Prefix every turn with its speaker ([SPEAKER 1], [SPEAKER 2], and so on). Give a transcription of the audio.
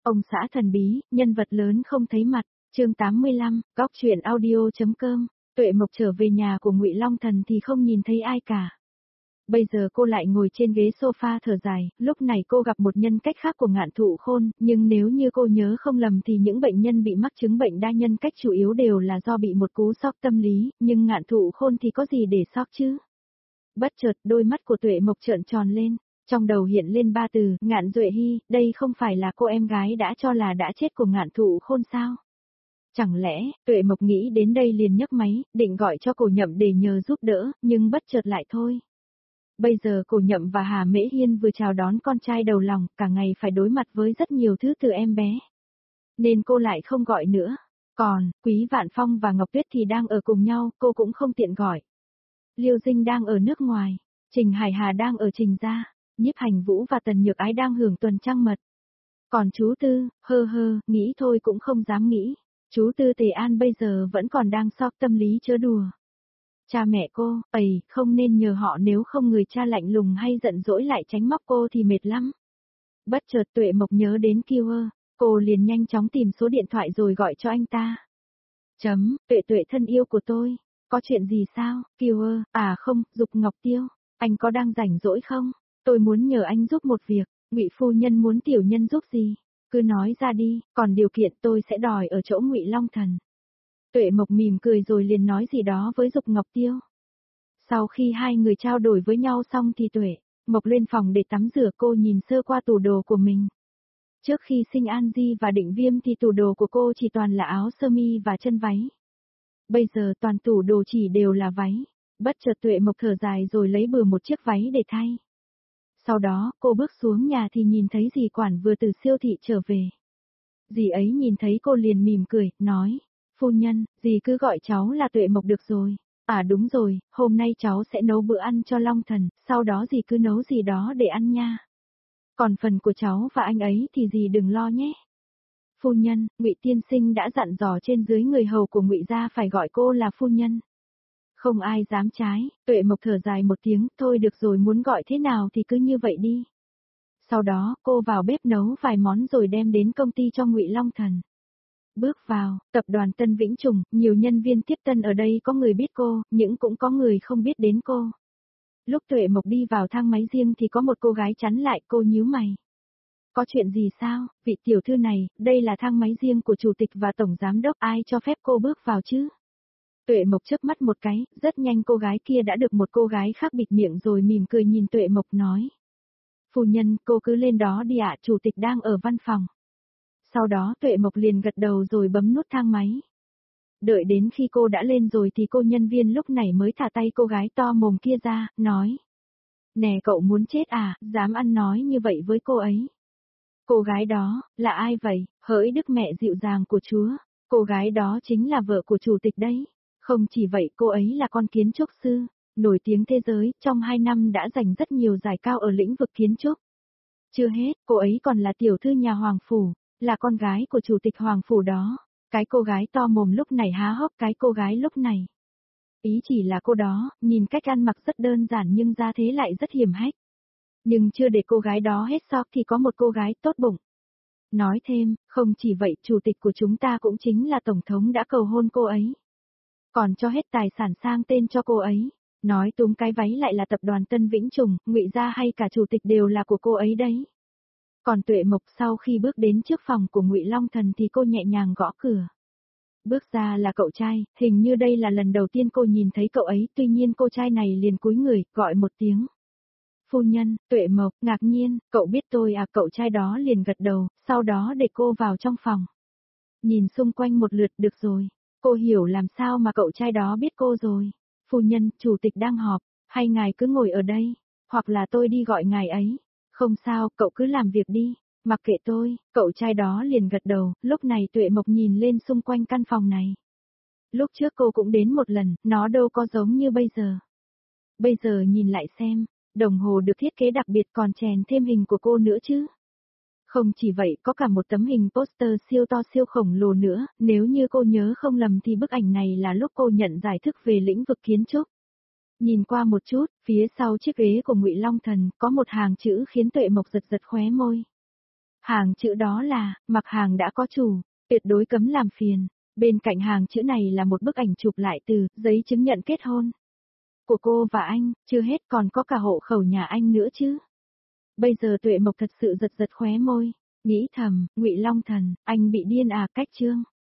[SPEAKER 1] Ông xã thần bí, nhân vật lớn không thấy mặt, chương 85, góc truyện audio.com, Tuệ Mộc trở về nhà của Ngụy Long Thần thì không nhìn thấy ai cả. Bây giờ cô lại ngồi trên ghế sofa thở dài, lúc này cô gặp một nhân cách khác của Ngạn Thụ Khôn, nhưng nếu như cô nhớ không lầm thì những bệnh nhân bị mắc chứng bệnh đa nhân cách chủ yếu đều là do bị một cú sốc tâm lý, nhưng Ngạn Thụ Khôn thì có gì để sốc chứ? Bất chợt đôi mắt của Tuệ Mộc trợn tròn lên. Trong đầu hiện lên ba từ, Ngạn Duệ Hy, đây không phải là cô em gái đã cho là đã chết của Ngạn Thụ Khôn sao? Chẳng lẽ, Tuệ Mộc nghĩ đến đây liền nhấc máy, định gọi cho Cổ Nhậm để nhờ giúp đỡ, nhưng bất chợt lại thôi. Bây giờ Cổ Nhậm và Hà Mễ Hiên vừa chào đón con trai đầu lòng, cả ngày phải đối mặt với rất nhiều thứ từ em bé. Nên cô lại không gọi nữa. Còn, Quý Vạn Phong và Ngọc Tuyết thì đang ở cùng nhau, cô cũng không tiện gọi. Liêu Dinh đang ở nước ngoài, Trình Hải Hà đang ở Trình gia. Nhiếp Hành Vũ và Tần Nhược Ái đang hưởng tuần trăng mật. Còn chú Tư, nghĩ thôi cũng không dám nghĩ. Chú Tư Tề An bây giờ vẫn còn đang sốc tâm lý chớ đùa. Cha mẹ cô, không nên nhờ họ nếu không người cha lạnh lùng hay giận dỗi lại tránh móc cô thì mệt lắm. Bất chợt Tuệ Mộc nhớ đến Kiêu, cô liền nhanh chóng tìm số điện thoại rồi gọi cho anh ta. Tuệ thân yêu của tôi, có chuyện gì sao, Kiêu không, Dục Ngọc Tiêu, anh có đang rảnh rỗi không? Tôi muốn nhờ anh giúp một việc, Ngụy phu nhân muốn tiểu nhân giúp gì? Cứ nói ra đi, còn điều kiện tôi sẽ đòi ở chỗ Ngụy Long Thần. Tuệ Mộc mỉm cười rồi liền nói gì đó với Dục Ngọc Tiêu. Sau khi hai người trao đổi với nhau xong thì Tuệ Mộc lên phòng để tắm rửa, cô nhìn sơ qua tủ đồ của mình. Trước khi sinh An Di và Định Viêm thì tủ đồ của cô chỉ toàn là áo sơ mi và chân váy. Bây giờ toàn tủ đồ chỉ đều là váy. Bất chợt Tuệ Mộc thở dài rồi lấy bừa một chiếc váy để thay. Sau đó, cô bước xuống nhà thì nhìn thấy dì quản vừa từ siêu thị trở về. Dì ấy nhìn thấy cô liền mỉm cười, nói, phu nhân, dì cứ gọi cháu là Tuệ Mộc được rồi. À đúng rồi, hôm nay cháu sẽ nấu bữa ăn cho Long Thần, sau đó dì cứ nấu gì đó để ăn nha. Còn phần của cháu và anh ấy thì dì đừng lo nhé. Phu nhân, Ngụy tiên sinh đã dặn dò trên dưới người hầu của Ngụy gia phải gọi cô là phu nhân. Không ai dám trái, Tuệ Mộc thở dài một tiếng, thôi được rồi, muốn gọi thế nào thì cứ như vậy đi. Sau đó, cô vào bếp nấu vài món rồi đem đến công ty cho Ngụy Long Thần. Bước vào, tập đoàn Tân Vĩnh Trùng, nhiều nhân viên tiếp tân ở đây có người biết cô, nhưng cũng có người không biết đến cô. Lúc Tuệ Mộc đi vào thang máy riêng thì có một cô gái chắn lại, cô nhíu mày. Có chuyện gì sao, vị tiểu thư này, đây là thang máy riêng của chủ tịch và tổng giám đốc, ai cho phép cô bước vào chứ? Tuệ Mộc chớp mắt một cái, rất nhanh cô gái kia đã được một cô gái khác bịt miệng rồi mỉm cười nhìn Tuệ Mộc nói. Phu nhân, cô cứ lên đó đi ạ, chủ tịch đang ở văn phòng. Sau đó Tuệ Mộc liền gật đầu rồi bấm nút thang máy. Đợi đến khi cô đã lên rồi thì cô nhân viên lúc này mới thả tay cô gái to mồm kia ra, nói. Nè cậu muốn chết à, dám ăn nói như vậy với cô ấy. Cô gái đó, là ai vậy, hỡi đức mẹ dịu dàng của Chúa, cô gái đó chính là vợ của chủ tịch đấy. Không chỉ vậy, cô ấy là con kiến trúc sư, nổi tiếng thế giới, trong 2 năm đã giành rất nhiều giải cao ở lĩnh vực kiến trúc. Chưa hết, cô ấy còn là tiểu thư nhà Hoàng Phủ, là con gái của chủ tịch Hoàng Phủ đó. Cái cô gái to mồm lúc này há hốc cái cô gái lúc này. Ý chỉ là cô đó, nhìn cách ăn mặc rất đơn giản nhưng ra thế lại rất hiểm hách. Nhưng chưa để cô gái đó hết sốc thì có một cô gái tốt bụng. Nói thêm, không chỉ vậy, chủ tịch của chúng ta cũng chính là tổng thống đã cầu hôn cô ấy. Còn cho hết tài sản sang tên cho cô ấy. Nói túm cái váy lại là tập đoàn Tân Vĩnh Trùng, Ngụy gia hay cả chủ tịch đều là của cô ấy đấy. Còn Tuệ Mộc sau khi bước đến trước phòng của Ngụy Long Thần thì cô nhẹ nhàng gõ cửa. Bước ra là cậu trai, hình như đây là lần đầu tiên cô nhìn thấy cậu ấy, tuy nhiên cô trai này liền cúi người, gọi một tiếng. Phu nhân, Tuệ Mộc, ngạc nhiên, cậu biết tôi à, cậu trai đó liền gật đầu, sau đó để cô vào trong phòng. Nhìn xung quanh một lượt, được rồi. Cô hiểu làm sao mà cậu trai đó biết cô rồi. Phu nhân, chủ tịch đang họp, hay ngài cứ ngồi ở đây, hoặc là tôi đi gọi ngài ấy. Không sao, cậu cứ làm việc đi, mặc kệ tôi, cậu trai đó liền gật đầu, lúc này Tuệ Mộc nhìn lên xung quanh căn phòng này. Lúc trước cô cũng đến một lần, nó đâu có giống như bây giờ. Bây giờ nhìn lại xem, đồng hồ được thiết kế đặc biệt còn chèn thêm hình của cô nữa chứ. Không chỉ vậy, có cả một tấm hình poster siêu to siêu khổng lồ nữa, nếu như cô nhớ không lầm thì bức ảnh này là lúc cô nhận giải thức về lĩnh vực kiến trúc. Nhìn qua một chút, phía sau chiếc ghế của Ngụy Long Thần có một hàng chữ khiến Tuệ Mộc giật giật khóe môi. Hàng chữ đó là, mặc hàng đã có chủ, tuyệt đối cấm làm phiền. Bên cạnh hàng chữ này là một bức ảnh chụp lại từ giấy chứng nhận kết hôn của cô và anh, chưa hết còn có cả hộ khẩu nhà anh nữa chứ. Bây giờ Tuệ Mộc thật sự giật giật khóe môi, nghĩ thầm, Ngụy Long Thần, anh bị điên à, cách Trương.